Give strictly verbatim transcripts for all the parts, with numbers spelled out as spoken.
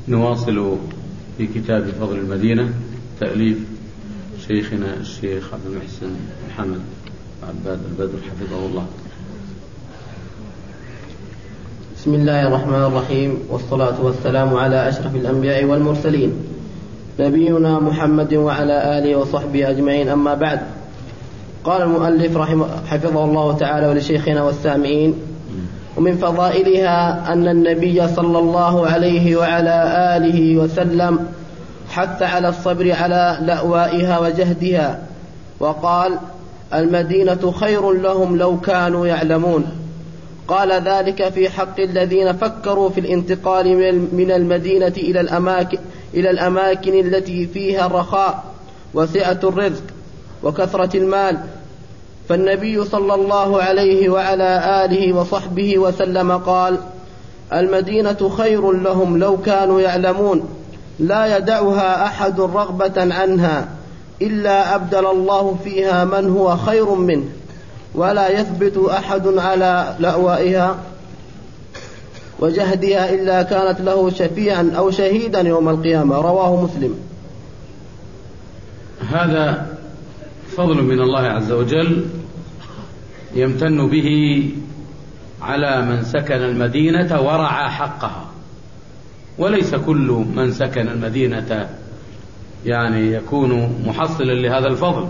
نواصل في كتاب فضل المدينة تأليف شيخنا الشيخ عبد المحسن محمد عباد البدر حفظه الله. بسم الله الرحمن الرحيم، والصلاة والسلام على أشرف الأنبياء والمرسلين نبينا محمد وعلى آله وصحبه أجمعين، أما بعد. قال المؤلف رحمه حفظه الله تعالى ولشيخنا والسامعين: ومن فضائلها أن النبي صلى الله عليه وعلى آله وسلم حث على الصبر على لأوائها وجهدها، وقال: المدينة خير لهم لو كانوا يعلمون. قال ذلك في حق الذين فكروا في الانتقال من المدينة إلى الأماكن, إلى الأماكن التي فيها الرخاء وسعة الرزق وكثرة المال. فالنبي صلى الله عليه وعلى آله وصحبه وسلم قال: المدينة خير لهم لو كانوا يعلمون، لا يدعها أحد رغبة عنها إلا أبدل الله فيها من هو خير منه، ولا يثبت أحد على لأوائها وجهدها إلا كانت له شفيعا أو شهيدا يوم القيامة. رواه مسلم. هذا فضل من الله عز وجل يمتن به على من سكن المدينة ورعى حقها، وليس كل من سكن المدينة يعني يكون محصلا لهذا الفضل.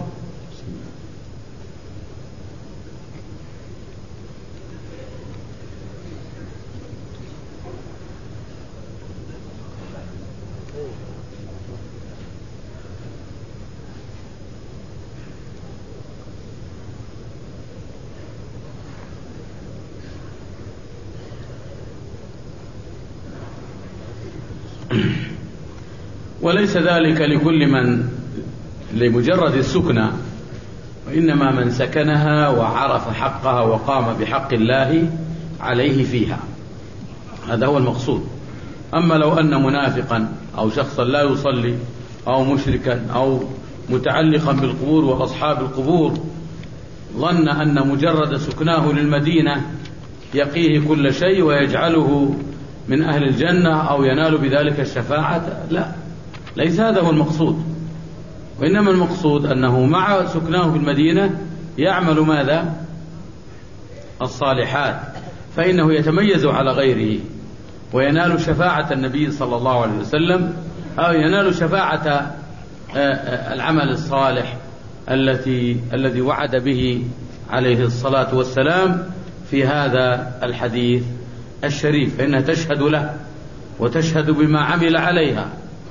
وليس ذلك لكل من لمجرد السكنى، وإنما من سكنها وعرف حقها وقام بحق الله عليه فيها، هذا هو المقصود. أما لو أن منافقا أو شخصا لا يصلي أو مشركا أو متعلقا بالقبور وأصحاب القبور ظن أن مجرد سكناه للمدينة يقيه كل شيء ويجعله من أهل الجنة أو ينال بذلك الشفاعة، لا، ليس هذا هو المقصود. وإنما المقصود أنه مع سكناه في المدينة يعمل ماذا؟ الصالحات، فإنه يتميز على غيره وينال شفاعة النبي صلى الله عليه وسلم، أو ينال شفاعة العمل الصالح التي الذي وعد به عليه الصلاة والسلام في هذا الحديث الشريف، فإنها تشهد له وتشهد بما عمل عليها.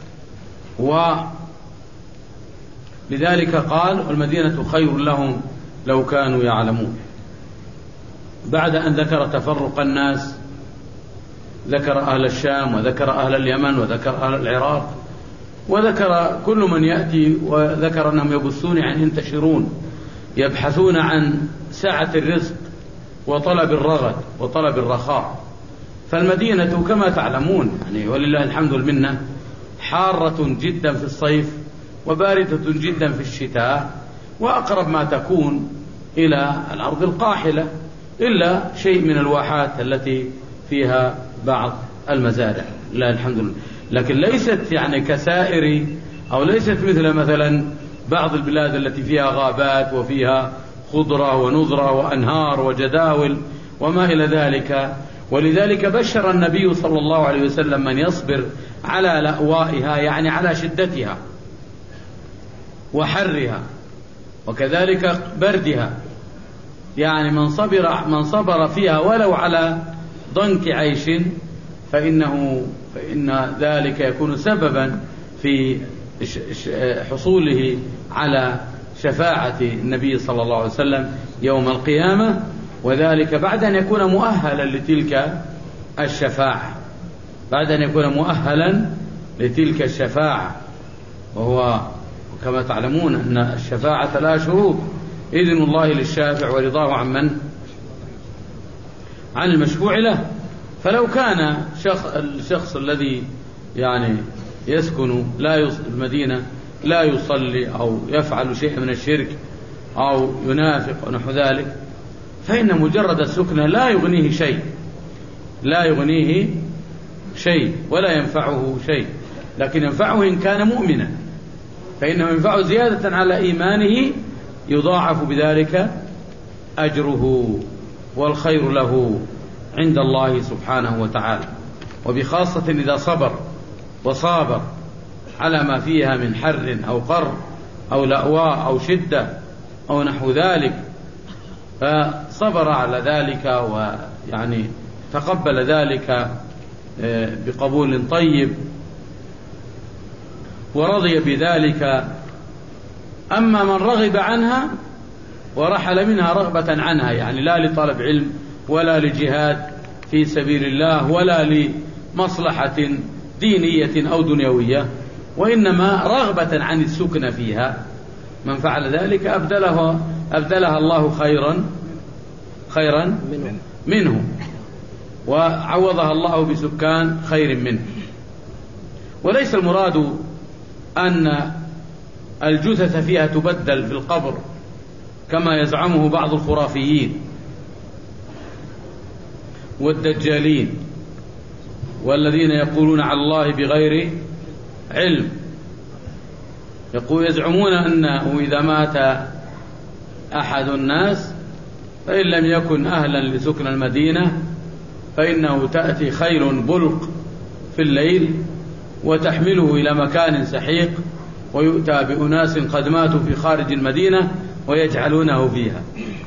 ولذلك قال: والمدينة خير لهم لو كانوا يعلمون. بعد أن ذكر تفرق الناس ذكر أهل الشام وذكر أهل اليمن وذكر أهل العراق وذكر كل من يأتي، وذكر أنهم يبثون يعني ينتشرون يبحثون عن سعة الرزق وطلب الرغد وطلب الرخاء. فالمدينة كما تعلمون يعني ولله الحمد والمنة حارة جدا في الصيف وباردة جدا في الشتاء، وأقرب ما تكون إلى الأرض القاحلة، إلا شيء من الواحات التي فيها بعض المزارع، لا الحمد لله، لكن ليست يعني كسائر أو ليست مثل مثلا بعض البلاد التي فيها غابات وفيها خضرة ونضرة وأنهار وجداول وما إلى ذلك. ولذلك بشر النبي صلى الله عليه وسلم من يصبر على لأوائها، يعني على شدتها وحرها وكذلك بردها، يعني من صبر من صبر فيها ولو على ضنك عيش فإنه فإن ذلك يكون سببا في حصوله على شفاعة النبي صلى الله عليه وسلم يوم القيامة، وذلك بعد أن يكون مؤهلا لتلك الشفاعة، بعد أن يكون مؤهلا لتلك الشفاعة. وهو كما تعلمون أن الشفاعة لا شروط، إذن الله للشافع ورضاه عن من؟ عن المشفوع له. فلو كان شخص الشخص الذي يعني يسكن لا المدينة لا يصلي أو يفعل شيء من الشرك أو ينافق ونحو ذلك، فإن مجرد السكن لا يغنيه شيء، لا يغنيه شيء ولا ينفعه شيء، لكن ينفعه إن كان مؤمنا، فإنه ينفعه زيادة على إيمانه يضاعف بذلك أجره والخير له عند الله سبحانه وتعالى، وبخاصة إذا صبر وصابر على ما فيها من حر أو قر أو لأواء أو شدة أو نحو ذلك، فصبر على ذلك ويعني تقبل ذلك بقبول طيب ورضي بذلك. أما من رغب عنها ورحل منها رغبة عنها، يعني لا لطلب علم ولا لجهاد في سبيل الله ولا لمصلحة دينية أو دنيوية، وإنما رغبة عن السكن فيها، من فعل ذلك أبدله أبدلها الله خيرا خيرا منه, منه وعوضها الله بسكان خير منه. وليس المراد أن الجثث فيها تبدل في القبر كما يزعمه بعض الخرافيين والدجالين والذين يقولون على الله بغير علم، يقول يزعمون أنه إذا مات أحد الناس فإن لم يكن أهلا لسكن المدينة فإنه تأتي خيل بلق في الليل وتحمله إلى مكان سحيق ويؤتى بأناس قد ماتوا في خارج المدينة ويجعلونه فيها.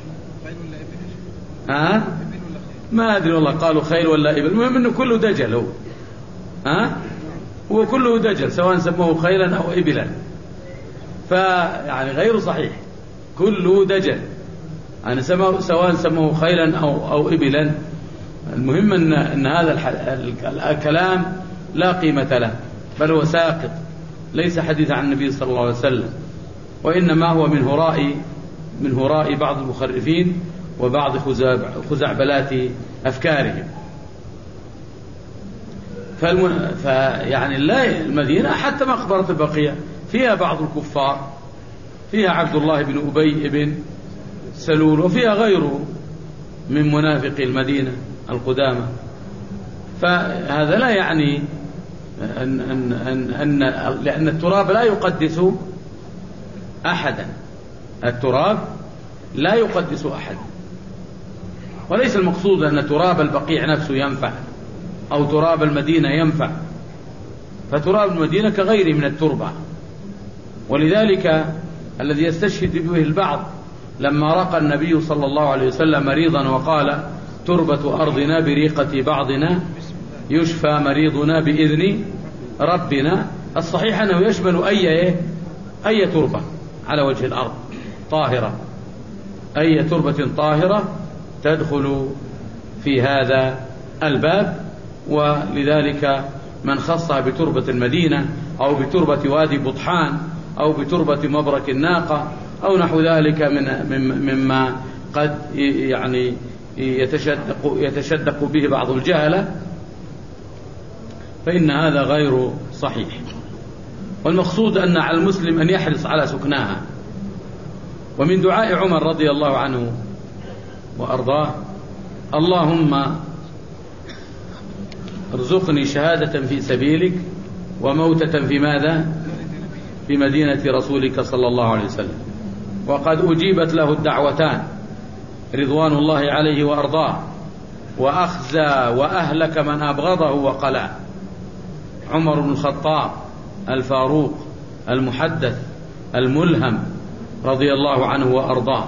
ها؟ ما أدري والله قالوا خيل ولا إبل، المهم أنه كله دجل، هو ها؟ هو كله دجل سواء سموه خيلا أو إبلا، فيعني غير صحيح، كله دجل يعني سواء سموه خيلا أو, أو إبلا. المهم أن, أن هذا الكلام لا قيمة له، بل هو ساقط، ليس حديث عن النبي صلى الله عليه وسلم، وإنما هو من هراء من هراء بعض المخرفين وبعض خزعبلات أفكارهم. فيعني المدينة حتى مقبرة البقيع فيها بعض الكفار، فيها عبد الله بن أبي بن سلول، وفيها غيره من منافق المدينة القدامى. فهذا لا يعني أن, أن, أن, أن لأن التراب لا يقدس أحدا، التراب لا يقدس أحد، وليس المقصود أن تراب البقيع نفسه ينفع أو تراب المدينة ينفع، فتراب المدينة كغيره من التربة. ولذلك الذي يستشهد به البعض لما رقى النبي صلى الله عليه وسلم مريضا وقال تربة أرضنا بريقة بعضنا يشفى مريضنا بإذن ربنا، الصحيح أنه يشمل أي أي تربة على وجه الأرض طاهرة، أي تربة طاهرة تدخل في هذا الباب. ولذلك من خصها بتربة المدينة أو بتربة وادي بطحان أو بتربة مبرك الناقة أو نحو ذلك من مما قد يعني يتشدق, يتشدق به بعض الجهلة، فإن هذا غير صحيح. والمقصود أن على المسلم أن يحرص على سكناها. ومن دعاء عمر رضي الله عنه وأرضاه اللهم ارزقني شهادة في سبيلك وموتة في ماذا؟ في مدينة رسولك صلى الله عليه وسلم. وقد أجيبت له الدعوتان رضوان الله عليه وأرضاه، وأخزى وأهلك من أبغضه وقلع. عمر بن الخطاب الفاروق المحدث الملهم رضي الله عنه وأرضاه،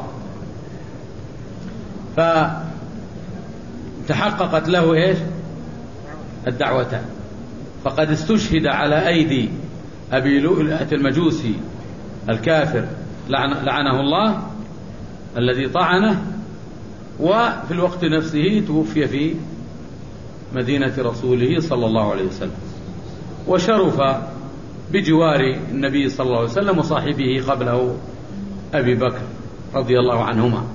فتحققت له إيش؟ الدعوتان. فقد استشهد على أيدي أبي لؤلؤة المجوسي الكافر لعنه الله الذي طعنه، وفي الوقت نفسه توفي في مدينة رسوله صلى الله عليه وسلم، وشرف بجوار النبي صلى الله عليه وسلم وصاحبه قبله أبي بكر رضي الله عنهما.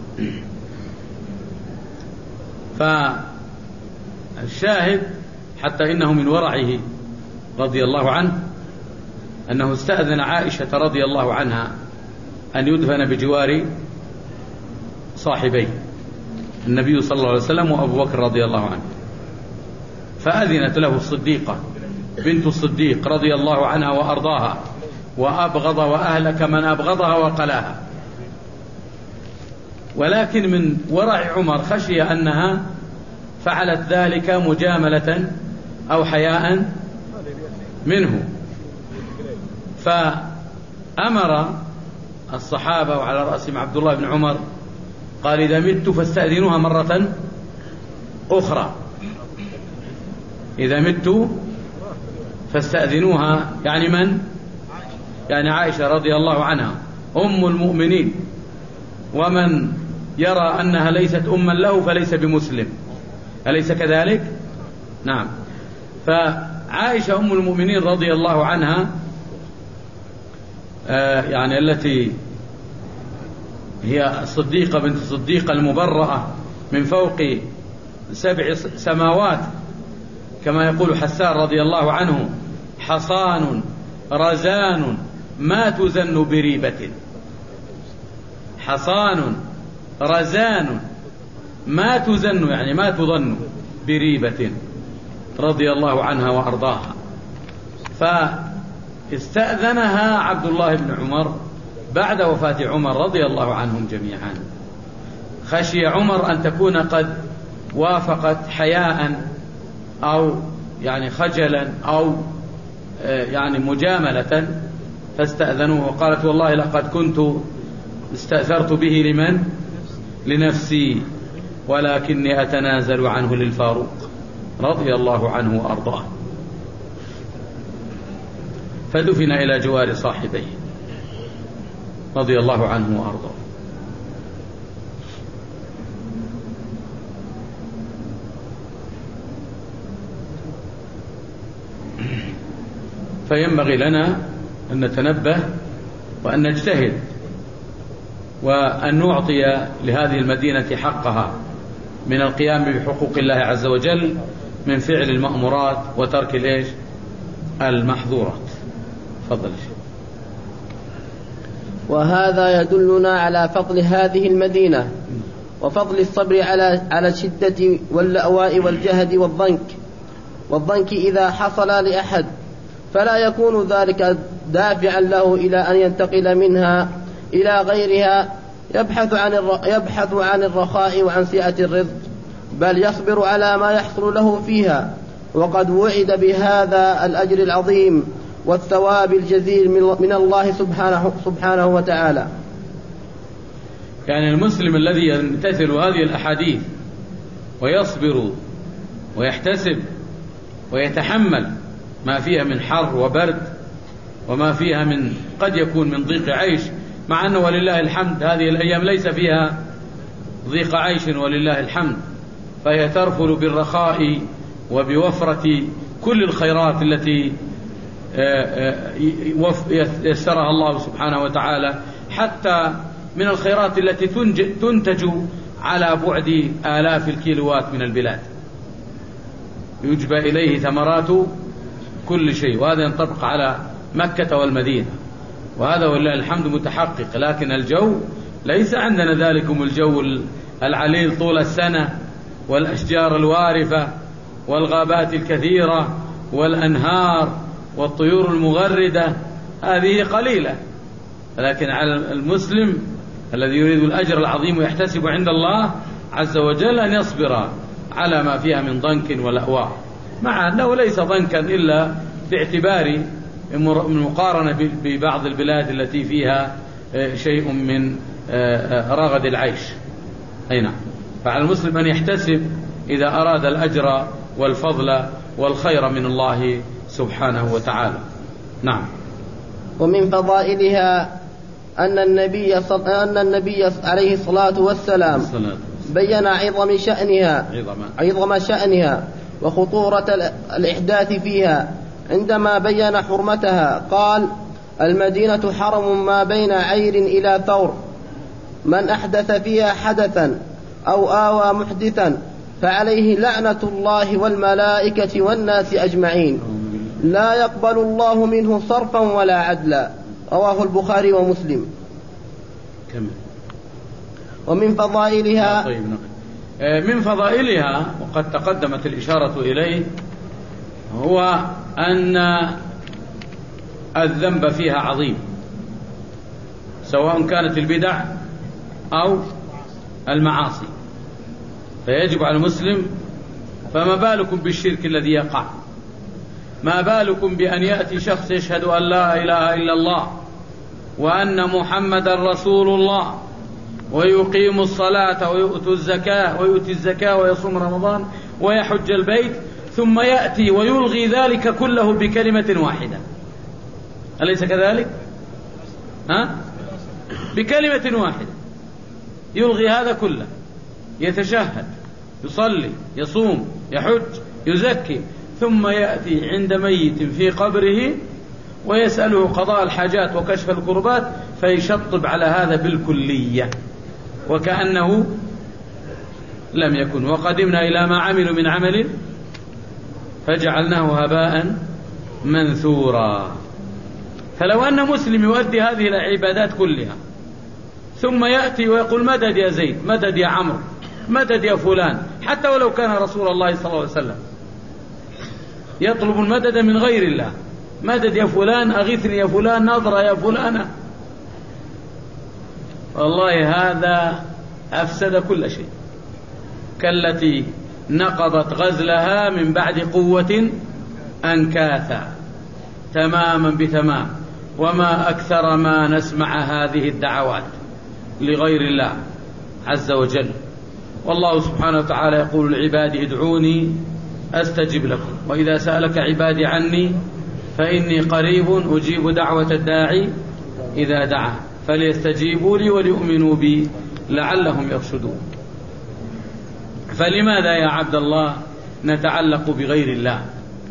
فالشاهد حتى إنه من ورعه رضي الله عنه أنه استأذن عائشة رضي الله عنها أن يدفن بجوار صاحبيه النبي صلى الله عليه وسلم وأبو بكر رضي الله عنه، فأذنت له الصديقة بنت الصديق رضي الله عنها وأرضاها، وأبغض وأهلك من أبغضها وقلاها. ولكن من ورع عمر خشي أنها فعلت ذلك مجاملة أو حياء منه، فأمر الصحابة وعلى رأسهم عبد الله بن عمر قال: إذا مت فاستأذنوها مرة أخرى، إذا مت فاستأذنوها. يعني من؟ يعني عائشة رضي الله عنها أم المؤمنين، ومن يرى أنها ليست أما له فليس بمسلم، أليس كذلك؟ نعم. فعائشة أم المؤمنين رضي الله عنها آه يعني التي هي الصديقة بنت الصديقة المبرأة من فوق سبع سماوات، كما يقول حسان رضي الله عنه: حصان رزان ما تزن بريبة. حصان رزان ما تزن يعني ما تظن بريبة، رضي الله عنها وأرضاها. فاستأذنها عبد الله بن عمر بعد وفاة عمر رضي الله عنهم جميعا. خشي عمر أن تكون قد وافقت حياء أو يعني خجلا أو يعني مجاملة، فاستأذنوه. وقالت: والله لقد كنت استأثرت به لمن؟ لنفسي، ولكني أتنازل عنه للفاروق رضي الله عنه وأرضاه. فدفن إلى جوار صاحبيه رضي الله عنه وأرضاه. فينبغي لنا أن نتنبه وأن نجتهد وأن نعطي لهذه المدينة حقها من القيام بحقوق الله عز وجل، من فعل المأمورات وترك الإيش؟ المحظورات. فضل. وهذا يدلنا على فضل هذه المدينة وفضل الصبر على على الشدة واللأواء والجهد والضنك والضنك إذا حصل لأحد، فلا يكون ذلك دافعا له إلى أن ينتقل منها إلى غيرها يبحث عن يبحث عن الرخاء وعن سعة الرزق، بل يصبر على ما يحصل له فيها، وقد وعد بهذا الأجر العظيم والثواب الجزيل من الله سبحانه, سبحانه وتعالى. يعني المسلم الذي يمتثل هذه الأحاديث ويصبر ويحتسب ويتحمل ما فيها من حر وبرد وما فيها من قد يكون من ضيق عيش، مع أنه ولله الحمد هذه الأيام ليس فيها ضيق عيش ولله الحمد، فهي ترفل بالرخاء وبوفرة كل الخيرات التي يسرها الله سبحانه وتعالى، حتى من الخيرات التي تنتج على بعد آلاف الكيلوات من البلاد، يجبى إليه ثمرات كل شيء، وهذا ينطبق على مكة والمدينة، وهذا ولله الحمد متحقق. لكن الجو ليس عندنا ذلكم الجو العليل طول السنة، والأشجار الوارفة والغابات الكثيرة والأنهار والطيور المغردة، هذه قليلة. لكن على المسلم الذي يريد الأجر العظيم ويحتسب عند الله عز وجل أن يصبر على ما فيها من ضنك ولأواء، مع أنه ليس ضنكا إلا باعتبار المقارنة ببعض البلاد التي فيها شيء من رغد العيش. أي نعم. فعلى المسلم أن يحتسب إذا أراد الأجر والفضل والخير من الله سبحانه وتعالى. نعم. ومن فضائلها أن النبي أن النبي عليه الصلاة والسلام بين عظم شأنها عظم شأنها وخطورة الإحداث فيها عندما بين حرمتها. قال: المدينة حرم ما بين عير إلى ثور، من أحدث فيها حدثا أو آوى محدثا فعليه لعنة الله والملائكة والناس أجمعين، لا يقبل الله منه صرفا ولا عدلا. رواه البخاري ومسلم. كم. ومن فضائلها طيب من فضائلها وقد تقدمت الإشارة إليه هو أن الذنب فيها عظيم، سواء كانت البدع أو المعاصي، فيجب على المسلم. فما بالكم بالشرك الذي يقع؟ ما بالكم بأن يأتي شخص يشهد أن لا إله إلا الله وأن محمد رسول الله ويقيم الصلاة ويؤتي الزكاة ويؤتي الزكاة ويصوم رمضان ويحج البيت، ثم يأتي ويلغي ذلك كله بكلمة واحدة، أليس كذلك؟ ها؟ بكلمة واحدة يلغي هذا كله، يتشهد، يصلي، يصوم، يحج، يزكي، ثم يأتي عند ميت في قبره ويسأله قضاء الحاجات وكشف الكربات، فيشطب على هذا بالكلية وكأنه لم يكن. وقدمنا إلى ما عملوا من عمل فجعلناه هباء منثورا. فلو أن مسلم يؤدي هذه العبادات كلها ثم يأتي ويقول مدد يا زيد، مدد يا عمرو، مدد يا فلان، حتى ولو كان رسول الله صلى الله عليه وسلم، يطلب المدد من غير الله، مدد يا فلان، أغثني يا فلان، نظرة يا فلانة، والله هذا أفسد كل شيء، كالتي نقضت غزلها من بعد قوة أنكاثا، تماما بتمام. وما أكثر ما نسمع هذه الدعوات لغير الله عز وجل. والله سبحانه وتعالى يقول لعباده ادعوني أستجب لكم، وإذا سألك عبادي عني فإني قريب أجيب دعوة الداعي إذا دعا، فليستجيبوا لي وليؤمنوا بي لعلهم يرشدون. فلماذا يا عبد الله نتعلق بغير الله؟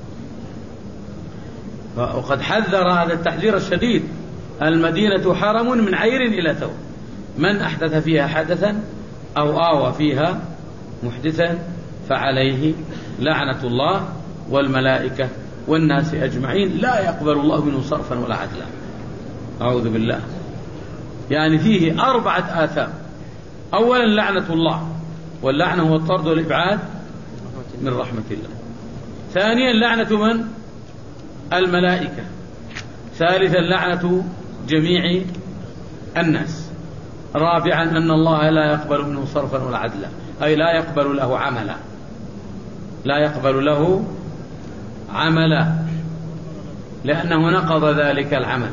وقد حذر هذا التحذير الشديد: المدينة حرم من عير إلى ثوب، من أحدث فيها حدثا أو آوى فيها محدثا فعليه لعنة الله والملائكة والناس أجمعين، لا يقبل الله منه صرفا ولا عدلا. أعوذ بالله. يعني فيه أربعة آثام: أولا لعنة الله، واللعنة هو الطرد والإبعاد من رحمة الله. ثانيا لعنة من؟ الملائكة. ثالثا لعنة جميع الناس. رابعا أن الله لا يقبل منه صرفا ولا عدلا، أي لا يقبل له عملا، لا يقبل له عملا، لأنه نقض ذلك العمل.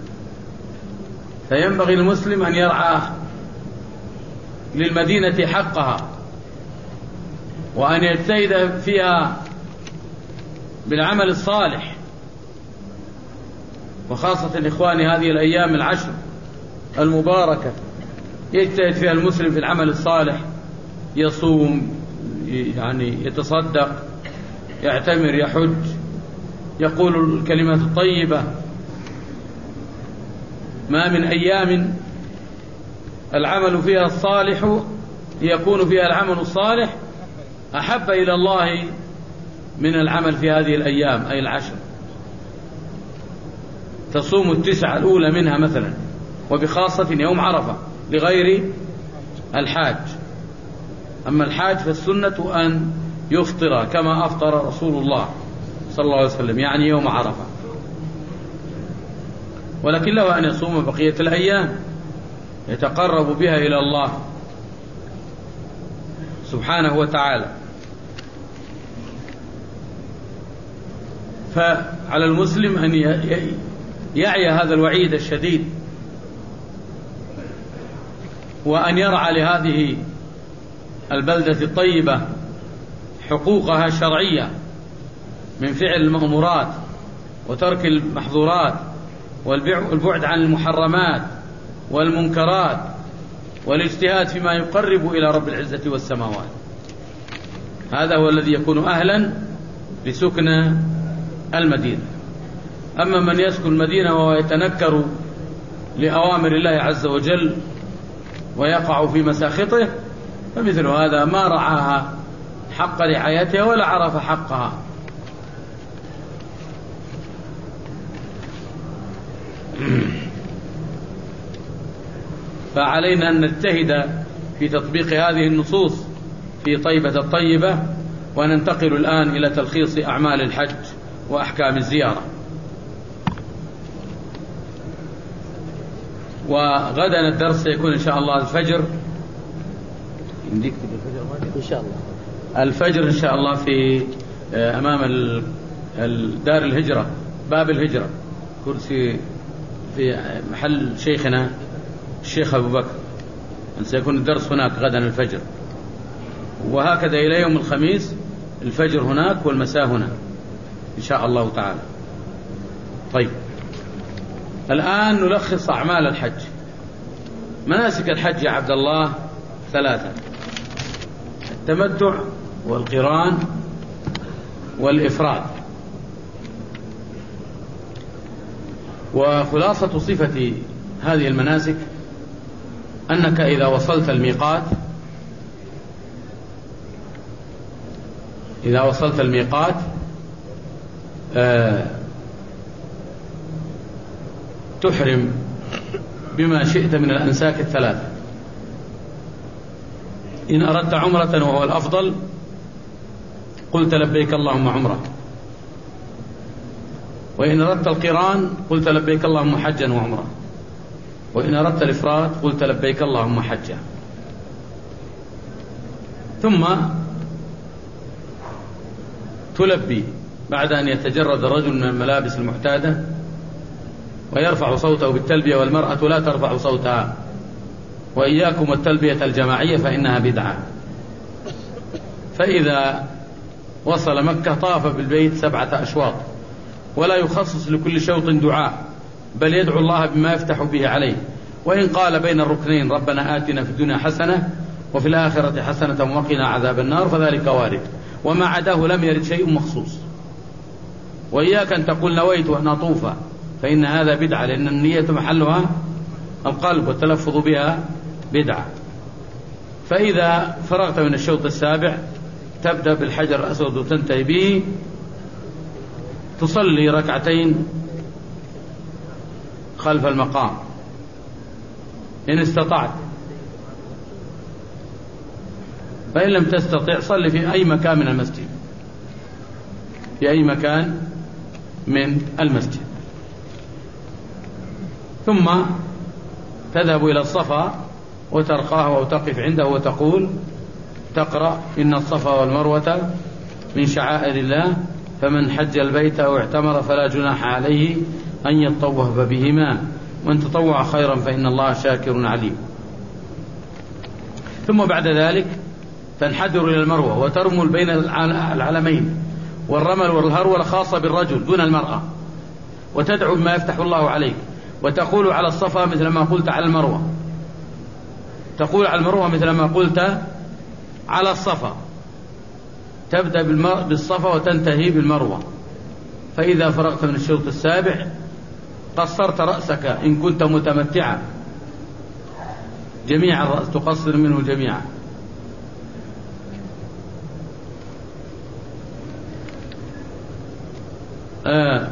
فينبغي المسلم أن يرعى للمدينة حقها، وأن يجتهد فيها بالعمل الصالح، وخاصة إخواني هذه الأيام العشر المباركة يجتهد فيها المسلم في العمل الصالح، يصوم، يعني يتصدق، يعتمر، يحج، يقول الكلمة الطيبة. ما من أيام العمل فيها الصالح يكون فيها العمل الصالح أحب إلى الله من العمل في هذه الأيام، أي العشر. تصوم التسعة الأولى منها مثلا، وبخاصة يوم عرفة لغير الحاج. أما الحاج فالسنة أن يفطر كما أفطر رسول الله صلى الله عليه وسلم، يعني يوم عرفة، ولكن له أن يصوم بقية الأيام يتقرب بها إلى الله سبحانه وتعالى. فعلى المسلم أن يعي هذا الوعيد الشديد، وأن يرعى لهذه البلدة الطيبة حقوقها الشرعية من فعل المأمورات وترك المحظورات والبعد عن المحرمات والمنكرات، والاجتهاد فيما يقرب إلى رب العزة والسماوات. هذا هو الذي يكون أهلا لسكن المدينة. أما من يسكن المدينة وهو يتنكر لأوامر الله عز وجل ويقع في مساخطه، فمثل هذا ما رعاها حق رعايتها ولا عرف حقها. فعلينا أن نجتهد في تطبيق هذه النصوص في طيبة الطيبة. وننتقل الآن إلى تلخيص أعمال الحج. وأحكام الزيارة. وغدا الدرس سيكون إن شاء الله الفجر، إن شاء الله الفجر إن شاء الله في أمام دار الهجرة، باب الهجرة، كرسي في محل شيخنا الشيخ أبو بكر، سيكون الدرس هناك غدا الفجر، وهكذا إلى يوم الخميس الفجر هناك والمساء هنا إن شاء الله تعالى. طيب، الآن نلخص أعمال الحج. مناسك الحج يا عبد الله ثلاثة: التمتع والقران والإفراد. وخلاصة صفة هذه المناسك أنك إذا وصلت الميقات إذا وصلت الميقات آه تحرم بما شئت من الأنساك الثلاثة. إن أردت عمرة وهو الأفضل قلت لبيك اللهم عمرة، وإن أردت القران قلت لبيك اللهم حجا وعمرة، وإن أردت الإفراد قلت لبيك اللهم حجا. ثم تلبي بعد أن يتجرد الرجل من الملابس المعتادة ويرفع صوته بالتلبية، والمرأة لا ترفع صوتها، وإياكم التلبية الجماعية فإنها بدعة. فإذا وصل مكة طاف بالبيت سبعة أشواط، ولا يخصص لكل شوط دعاء، بل يدعو الله بما يفتح به عليه. وإن قال بين الركنين ربنا آتنا في الدنيا حسنة وفي الآخرة حسنة وقنا عذاب النار فذلك وارد، وما عداه لم يرد شيء مخصوص. وإياك أن تقول نويت أن أطوف، فإن هذا بدعة، لأن النية محلها القلب والتلفظ بها بدعة. فإذا فرغت من الشوط السابع تبدأ بالحجر الأسود وتنتهي به، تصلي ركعتين خلف المقام إن استطعت، فإن لم تستطع صلي في أي مكان من المسجد، في أي مكان من المسجد. ثم تذهب إلى الصفا وترقاه وتقف عنده وتقول تقرأ إن الصفا والمروة من شعائر الله فمن حج البيت أو اعتمر فلا جناح عليه أن يطوف بهما وأن تطوع خيرا فإن الله شاكر عليم. ثم بعد ذلك تنحدر إلى المروة وترمل بين العلمين، والرمل والهرولة خاصة بالرجل دون المرأة، وتدعو بما يفتح الله عليك، وتقول على الصفا مثل ما قلت على المروة، تقول على المروة مثل ما قلت على الصفا، تبدأ بالصفا وتنتهي بالمروة. فإذا فرغت من الشوط السابع قصرت رأسك إن كنت متمتعا، جميع الرأس تقصر منه جميعا. آه.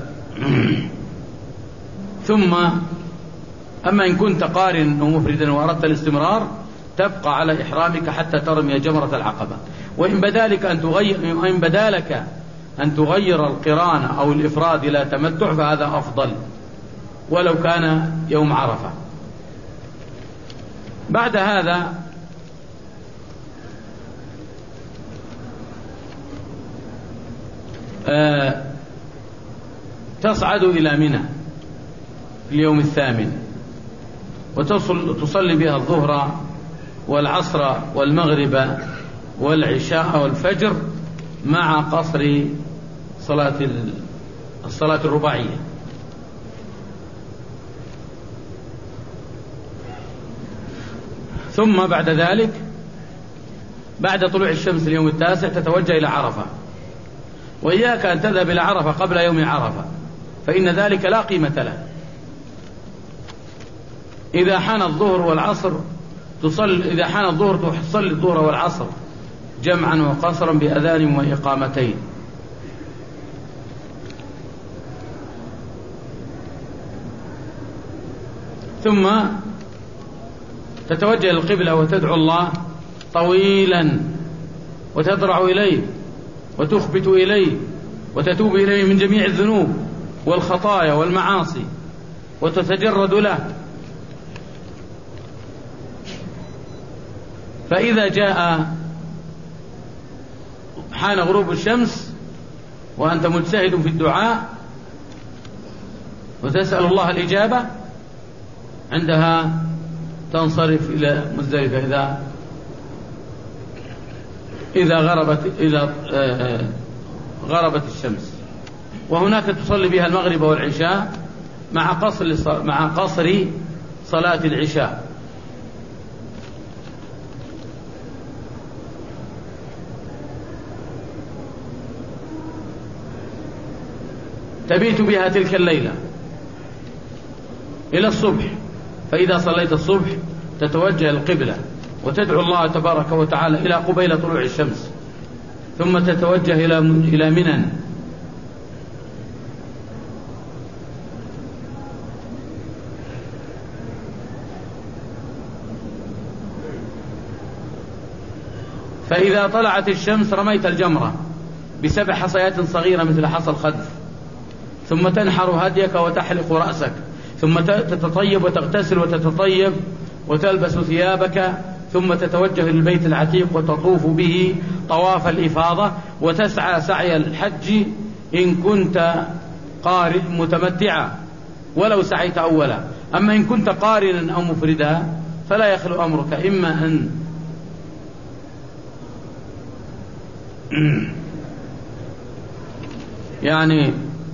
ثم أما إن كنت قارن ومفردا وأردت الاستمرار تبقى على إحرامك حتى ترمي جمرة العقبة. وإن بدالك أن تغير وإن بدالك أن تغير القران أو الإفراد إلى تمتع فهذا أفضل، ولو كان يوم عرفة. بعد هذا آه تصعد إلى منى في اليوم الثامن، وتصل تصلي بها الظهر والعصر والمغرب والعشاء والفجر مع قصر صلاة الصلاة الرباعية. ثم بعد ذلك بعد طلوع الشمس اليوم التاسع تتوجه إلى عرفة، وإياك أن تذهب إلى عرفة قبل يوم عرفة فإن ذلك لا قيمة له. إذا حان الظهر والعصر تصلي إذا حان الظهر تصلي الظهر والعصر جمعا وقصرا بأذان وإقامتين. ثم تتوجه القبلة وتدعو الله طويلا وتضرع إليه وتخبت إليه وتتوب إليه من جميع الذنوب والخطايا والمعاصي وتتجرد له. فإذا جاء حان غروب الشمس وأنت مجتهد في الدعاء وتسأل الله الإجابة، عندها تنصرف إلى مزدلفة إذا إذا غربت إذا غربت الشمس، وهناك تصلي بها المغرب والعشاء مع قصر مع قصر صلاة العشاء. تبيت بها تلك الليلة إلى الصبح، فإذا صليت الصبح تتوجه القبلة وتدعو الله تبارك وتعالى إلى قبيل طلوع الشمس، ثم تتوجه إلى إلى منى، فإذا طلعت الشمس رميت الجمرة بسبع حصيات صغيرة مثل حصى الخذف، ثم تنحر هديك وتحلق رأسك، ثم تتطيب وتغتسل وتتطيب وتلبس ثيابك، ثم تتوجه للبيت العتيق وتطوف به طواف الإفاضة وتسعى سعي الحج إن كنت قارن متمتعا ولو سعيت أولا. أما إن كنت قارنا أو مفردا فلا يخلو أمرك إما أن يعني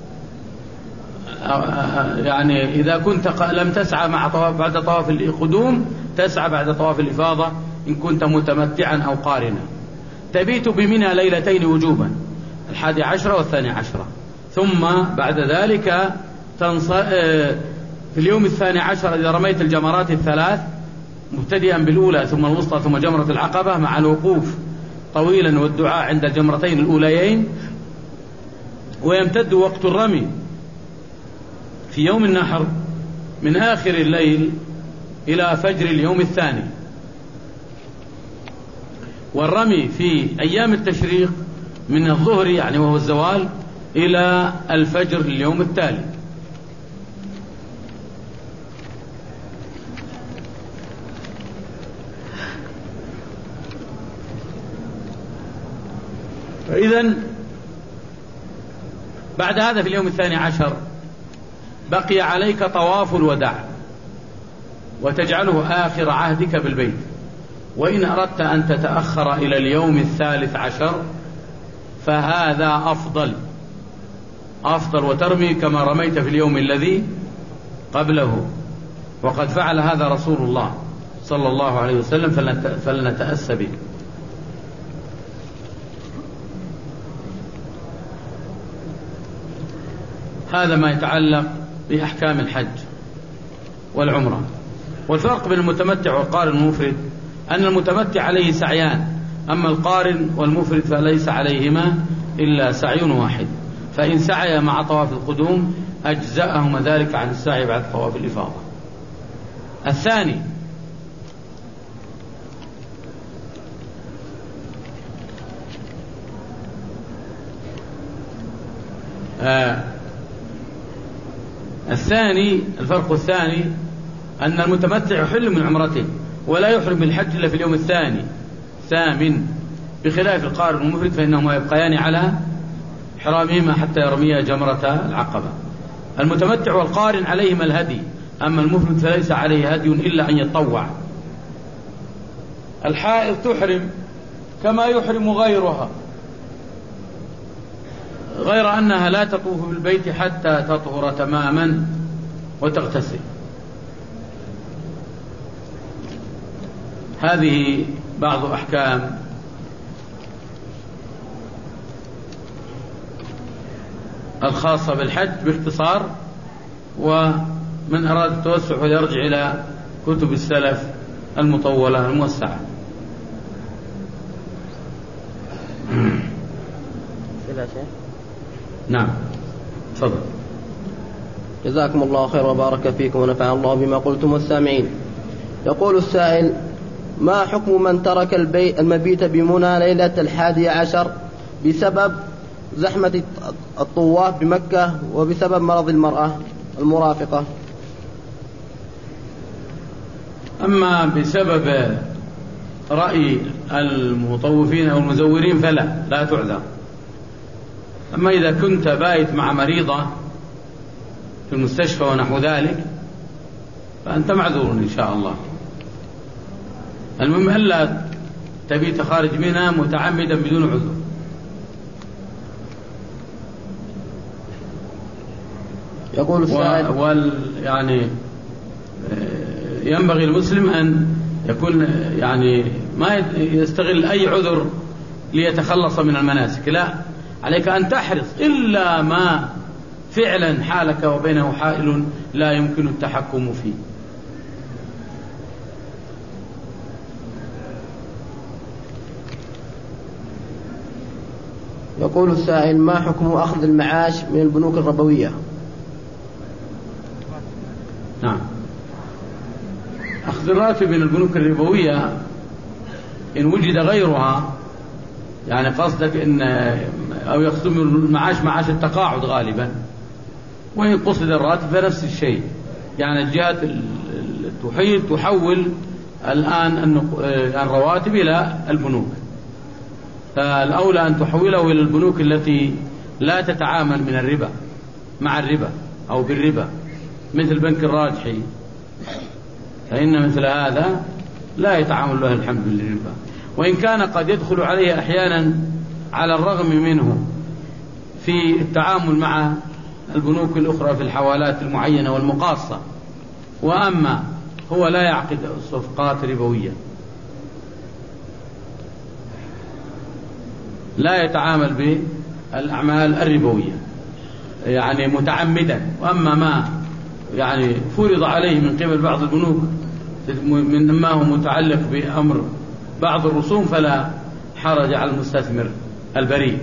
يعني إذا كنت لم تسعى مع طواف بعد طواف القدوم تسعى بعد طواف الإفاضة إن كنت متمتعا أو قارنا. تبيت بمنى ليلتين وجوبا، الحادي عشرة والثاني عشرة، ثم بعد ذلك في اليوم الثاني عشر إذا رميت الجمرات الثلاث مبتدئا بالأولى ثم الوسطى ثم جمرة العقبة مع الوقوف طويلا والدعاء عند الجمرتين الأوليين، ويمتد وقت الرمي في يوم النحر من آخر الليل إلى فجر اليوم الثاني، والرمي في أيام التشريق من الظهر يعني وهو الزوال إلى الفجر اليوم التالي. فإذن بعد هذا في اليوم الثاني عشر بقي عليك طواف الوداع وتجعله آخر عهدك بالبيت، وإن أردت أن تتأخر إلى اليوم الثالث عشر فهذا أفضل أفضل وترمي كما رميت في اليوم الذي قبله، وقد فعل هذا رسول الله صلى الله عليه وسلم فلنتأسى به. هذا ما يتعلق بأحكام الحج والعمرة. والفرق بين المتمتع والقارن والمفرد أن المتمتع عليه سعيان، أما القارن والمفرد فليس عليهما إلا سعي واحد، فإن سعي مع طواف القدوم أجزأهما ذلك عن السعي بعد طواف الإفاضة. الثاني آه الثاني الفرق الثاني أن المتمتع يحل من عمرته ولا يحرم بالحج إلا في اليوم الثاني ثامن، بخلاف القارن والمفرد فإنهما يبقيان على حرامهما حتى يرميا جمرة العقبة. المتمتع والقارن عليهما الهدي، أما المفرد فليس عليه هدي إلا أن يتطوع. الحائض تحرم كما يحرم غيرها، غير أنها لا تطوف بالبيت حتى تطهر تماما وتغتسل. هذه بعض أحكام الخاصة بالحج باختصار، ومن أراد التوسع فليرجع إلى كتب السلف المطولة الموسعة. نعم تفضل. جزاكم الله خير وبارك فيكم ونفع الله بما قلتم والسامعين. يقول السائل: ما حكم من ترك البيت المبيت بمنى ليلة الحادي عشر بسبب زحمة الطواف بمكة وبسبب مرض المرأة المرافقة. أما بسبب رأي المطوفين أو المزورين فلا لا تعذر. أما إذا كنت بايت مع مريضة في المستشفى ونحو ذلك فأنت معذور إن شاء الله. المهم ألا تبيت خارج منها متعمدا بدون عذر. يقول السائل وال يعني ينبغي المسلم أن يكون يعني ما يستغل أي عذر ليتخلص من المناسك، لا، عليك أن تحرص إلا ما فعلا حالك وبينه حائل لا يمكن التحكم فيه. يقول السائل: ما حكم أخذ المعاش من البنوك الربوية؟ نعم، أخذ الراتب من البنوك الربوية إن وجد غيرها، يعني قصدك إن أو يقسم المعاش معاش التقاعد غالبا، وإن قصد الراتب فنفس الشيء، يعني الجهات تحيل تحول الآن الرواتب إلى البنوك، فالأولى أن تحوله إلى البنوك التي لا تتعامل من الربا مع الربا أو بالربا، مثل بنك الراجحي، فإن مثل هذا لا يتعامل له الحمد لله، وإن كان قد يدخل عليه أحيانا على الرغم منه في التعامل مع البنوك الأخرى في الحوالات المعينة والمقاصة، وأما هو لا يعقد صفقات ربوية، لا يتعامل بالأعمال الربوية يعني متعمدا. وأما ما يعني فرض عليه من قبل بعض البنوك من ما هو متعلق بأمر بعض الرسوم فلا حرج على المستثمر البريء.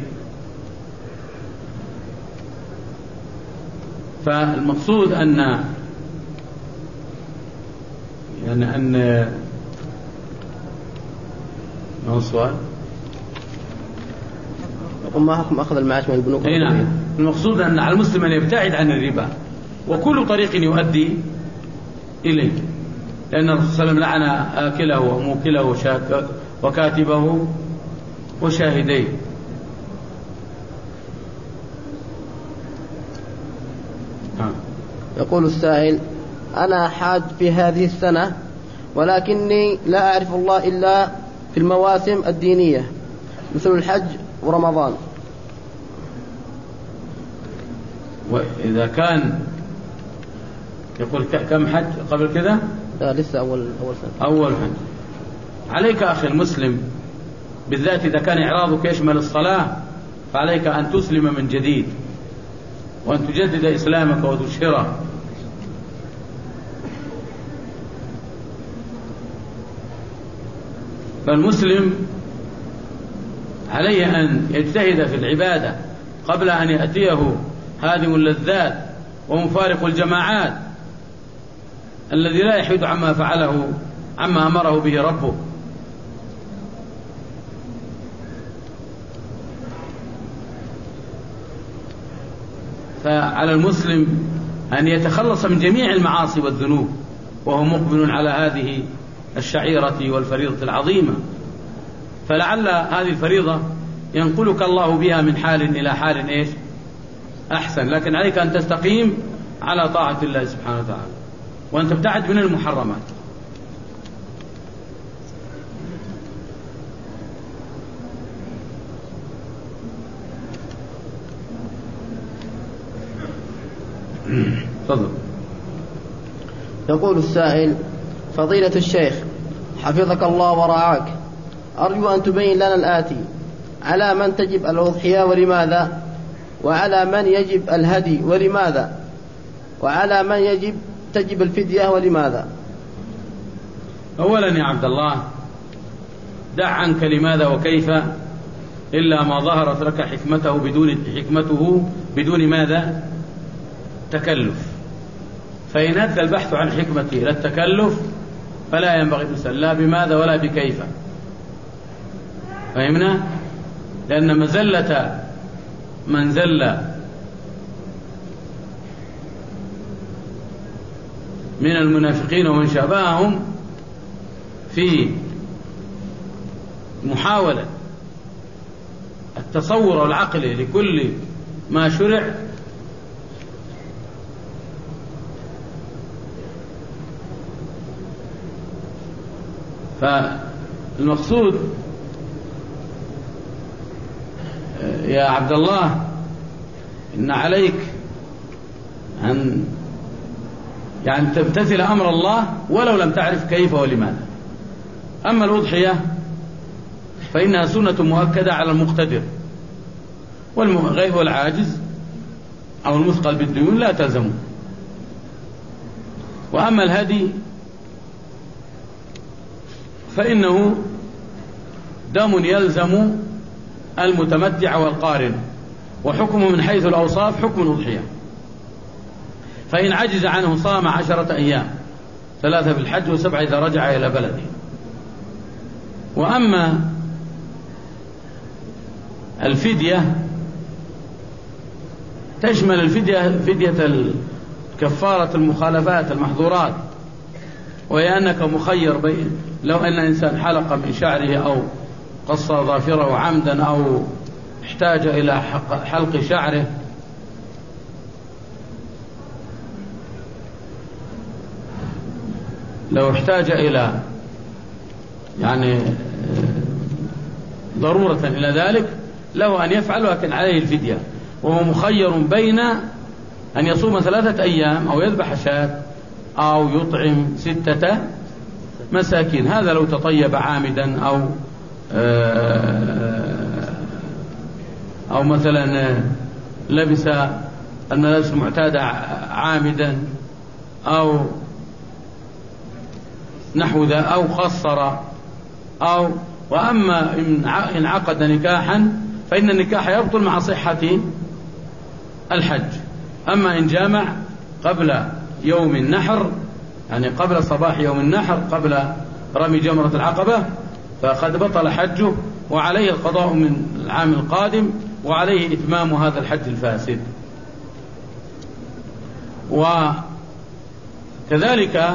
فالمقصود أن يعني أن ما هو السؤال؟ ما حكم أخذ المعاش من البنوك؟ أي نعم، المقصود أن على المسلم أن يبتعد عن الربا وكل طريق يؤدي إليه، لأن الرسول صلى الله عليه وسلم لعن آكله وموكله وكاتبه وشاهديه. يقول السائل: أنا حاج في هذه السنة ولكني لا أعرف الله إلا في المواسم الدينية مثل الحج ورمضان. وإذا كان يقول كم حج قبل كذا؟ لا لسه أول أول سنة. أول حج. عليك أخي المسلم بالذات إذا كان إعراضك يشمل الصلاة فعليك أن تسلم من جديد وأن تجدد إسلامك وتشهره. فالمسلم عليه أن يجتهد في العبادة قبل أن يأتيه هادم اللذات ومفارق الجماعات الذي لا يحيد عما فعله عما أمره به ربه. فعلى المسلم أن يتخلص من جميع المعاصي والذنوب وهو مقبل على هذه الشعيرة والفريضة العظيمة، فلعل هذه الفريضة ينقلك الله بها من حال إلى حال إيش أحسن، لكن عليك أن تستقيم على طاعة الله سبحانه وتعالى وأن تبتعد من المحرمات. تفضل. يقول السائل: فضيلة الشيخ حفظك الله ورعاك، أرجو أن تبين لنا الآتي: على من تجب الأضحية ولماذا؟ وعلى من يجب الهدي ولماذا؟ وعلى من يجب تجب الفدية ولماذا؟ أولا يا عبد الله دع عنك لماذا وكيف إلا ما ظهرت لك حكمته بدون حكمته بدون ماذا؟ تكلف. فإن أدى البحث عن حكمته لا التكلف فلا ينبغي تسأل لا بماذا ولا بكيف. فهمنا؟ لأن مزلة من زل من المنافقين ومن شابههم في محاولة التصور والعقل لكل ما شرع، فالمقصود يا عبد الله إن عليك أن يعني تمتثل أمر الله ولو لم تعرف كيف ولماذا. أما الأضحية فإنها سنة مؤكدة على المقتدر، والغير والعاجز أو المثقل بالديون لا تلزمه. وأما الهدي فإنه دم يلزم المتمتع والقارن، وحكمه من حيث الأوصاف حكم الأضحية، فإن عجز عنه صام عشرة أيام، ثلاثة في الحج وسبعة إذا رجع إلى بلده. وأما الفدية تشمل الفدية فدية كفارة المخالفات المحظورات، وهي أنك مخير بين لو أن إنسان حلق من شعره أو قص ظافره عمدا أو احتاج إلى حلق شعره لو احتاج إلى يعني ضرورة إلى ذلك له أن يفعل، لكن عليه الفدية، وهو مخير بين أن يصوم ثلاثة أيام أو يذبح شاة أو يطعم ستة مساكين. هذا لو تطيب عامدا أو أو مثلا لبس الملابس المعتادة عامدا أو نحو ذا أو خصر أو. وأما إن عقد نكاحا فإن النكاح يبطل مع صحة الحج. أما إن جامع قبل يوم النحر، يعني قبل صباح يوم النحر قبل رمي جمرة العقبة، فقد بطل حجه وعليه القضاء من العام القادم، وعليه إتمام هذا الحج الفاسد. وكذلك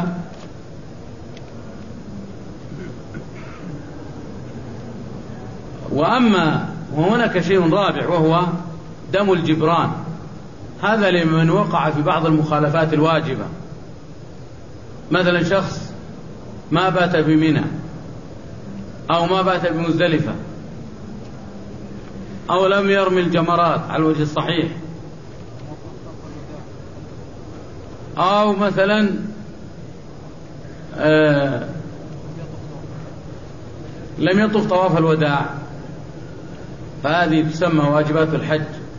وأما وهناك شيء رابع وهو دم الجبران، هذا لمن وقع في بعض المخالفات الواجبة، مثلا شخص ما بات بمنى أو ما بات بمزدلفة أو لم يرمي الجمرات على الوجه الصحيح، أو مثلا آه لم يطف طواف الوداع، فهذه تسمى واجبات الحج.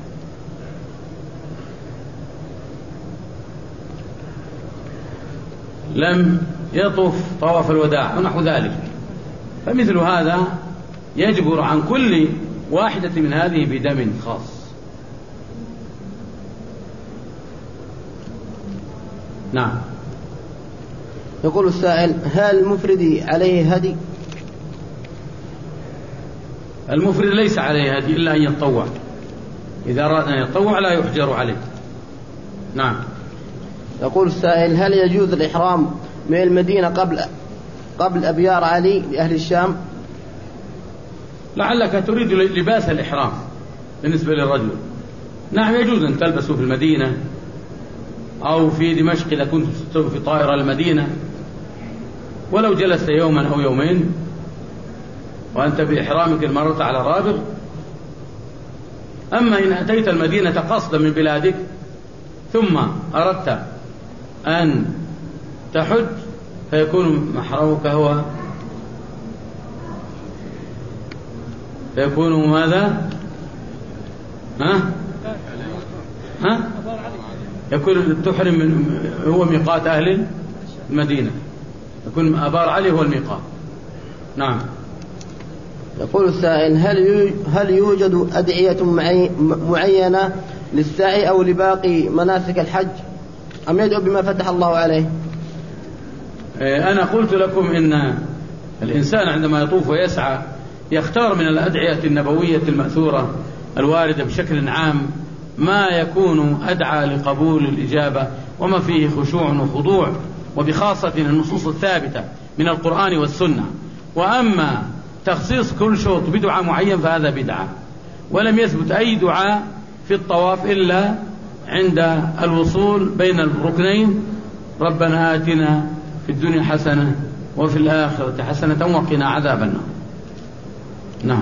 لم يطف طواف الوداع ونحو ذلك، فمثل هذا يجبر عن كل واحدة من هذه بدم خاص. نعم. يقول السائل: هل المفرد عليه هدي؟ المفرد ليس عليه هدي إلا أن يتطوع، إذا أراد أن يتطوع لا يحجر عليه. نعم. يقول السائل: هل يجوز الإحرام من المدينة قبل قبل أبيار علي لأهل الشام؟ لعلك تريد لباس الإحرام بالنسبة للرجل. نعم يجوز أن تلبسه في المدينة أو في دمشق إذا كنت في طائرة المدينة، ولو جلست يوما أو يومين وأنت بإحرامك المرة على رابغ. أما إن أتيت المدينة قصدا من بلادك ثم أردت أن تحج فيكون محرمك هو فيكون ماذا؟ ها؟ ها؟ يكون تحرم من هو ميقات أهل المدينة، يكون أبار علي هو الميقات. نعم. يقول السائل: هل هل يوجد أدعية معينة للسعي أو لباقي مناسك الحج، أم يدعو بما فتح الله عليه؟ أنا قلت لكم إن الإنسان عندما يطوف ويسعى يختار من الأدعية النبوية المأثورة الواردة بشكل عام ما يكون أدعى لقبول الإجابة وما فيه خشوع وخضوع، وبخاصة النصوص الثابتة من القرآن والسنة. وأما تخصيص كل شوط بدعاء معين فهذا بدعة، ولم يثبت أي دعاء في الطواف إلا عند الوصول بين الركنين: ربنا آتنا في الدنيا حسنة وفي الآخرة حسنة وقنا عذاب النار. نعم.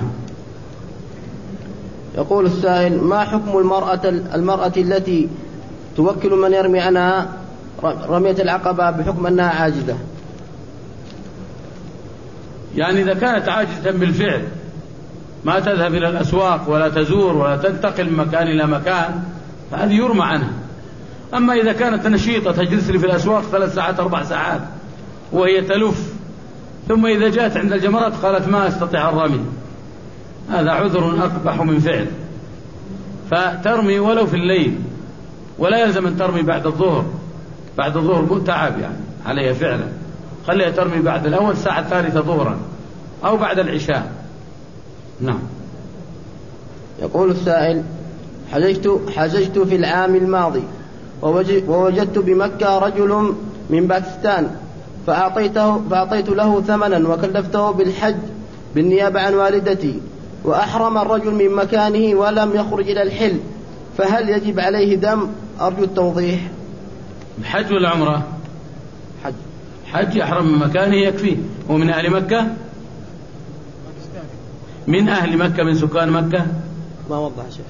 يقول السائل: ما حكم المرأة, المرأة التي توكل من يرمي عنها رمية العقبة بحكم أنها عاجزة؟ يعني إذا كانت عاجزة بالفعل ما تذهب إلى الأسواق ولا تزور ولا تنتقل من مكان إلى مكان فهذه يرمى عنها. أما إذا كانت نشيطة تجلس لي في الأسواق ثلاث ساعات أربع ساعات وهي تلف، ثم إذا جاءت عند الجمرات قالت ما أستطيع الرمي، هذا عذر أقبح من فعل. فترمي ولو في الليل، ولا يلزم أن ترمي بعد الظهر. بعد الظهر تعب يعني عليها فعلا، خليها ترمي بعد الأول ساعة الثالثة ظهرا أو بعد العشاء. نعم. يقول السائل: حججت, حججت في العام الماضي ووجدت بمكة رجل من باكستان فأعطيته فأعطيت له ثمنا وكلفته بالحج بالنيابة عن والدتي، وأحرم الرجل من مكانه ولم يخرج إلى الحل، فهل يجب عليه دم؟ أرجو التوضيح. الحج ولا عمره؟ حج. حج يحرم من مكانه يكفيه. هو من أهل مكة؟ من أهل مكة من سكان مكة؟ ما وضح شيء.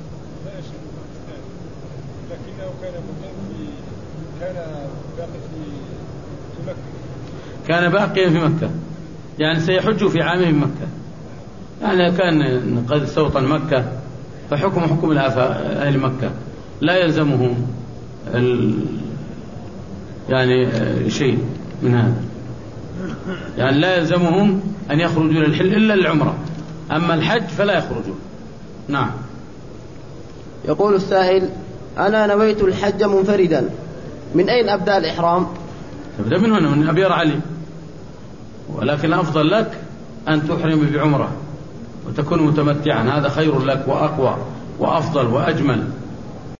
لكنه كان كان باقي في مكة. كان باقيا في مكة، يعني سيحج في عامه من مكة. يعني كان قد استوطن مكة فحكم حكم أهل مكة، لا يلزمهم ال... يعني شيء من هذا، يعني لا يلزمهم أن يخرجوا إلى الحل إلا العمرة، أما الحج فلا يخرجوا. نعم. يقول السائل: أنا نويت الحج منفردا، من أين أبدأ الإحرام؟ تبدأ من هنا، من أبيار علي، ولكن أفضل لك أن تحرم بعمرة وتكون متمتعا، هذا خير لك وأقوى وأفضل وأجمل.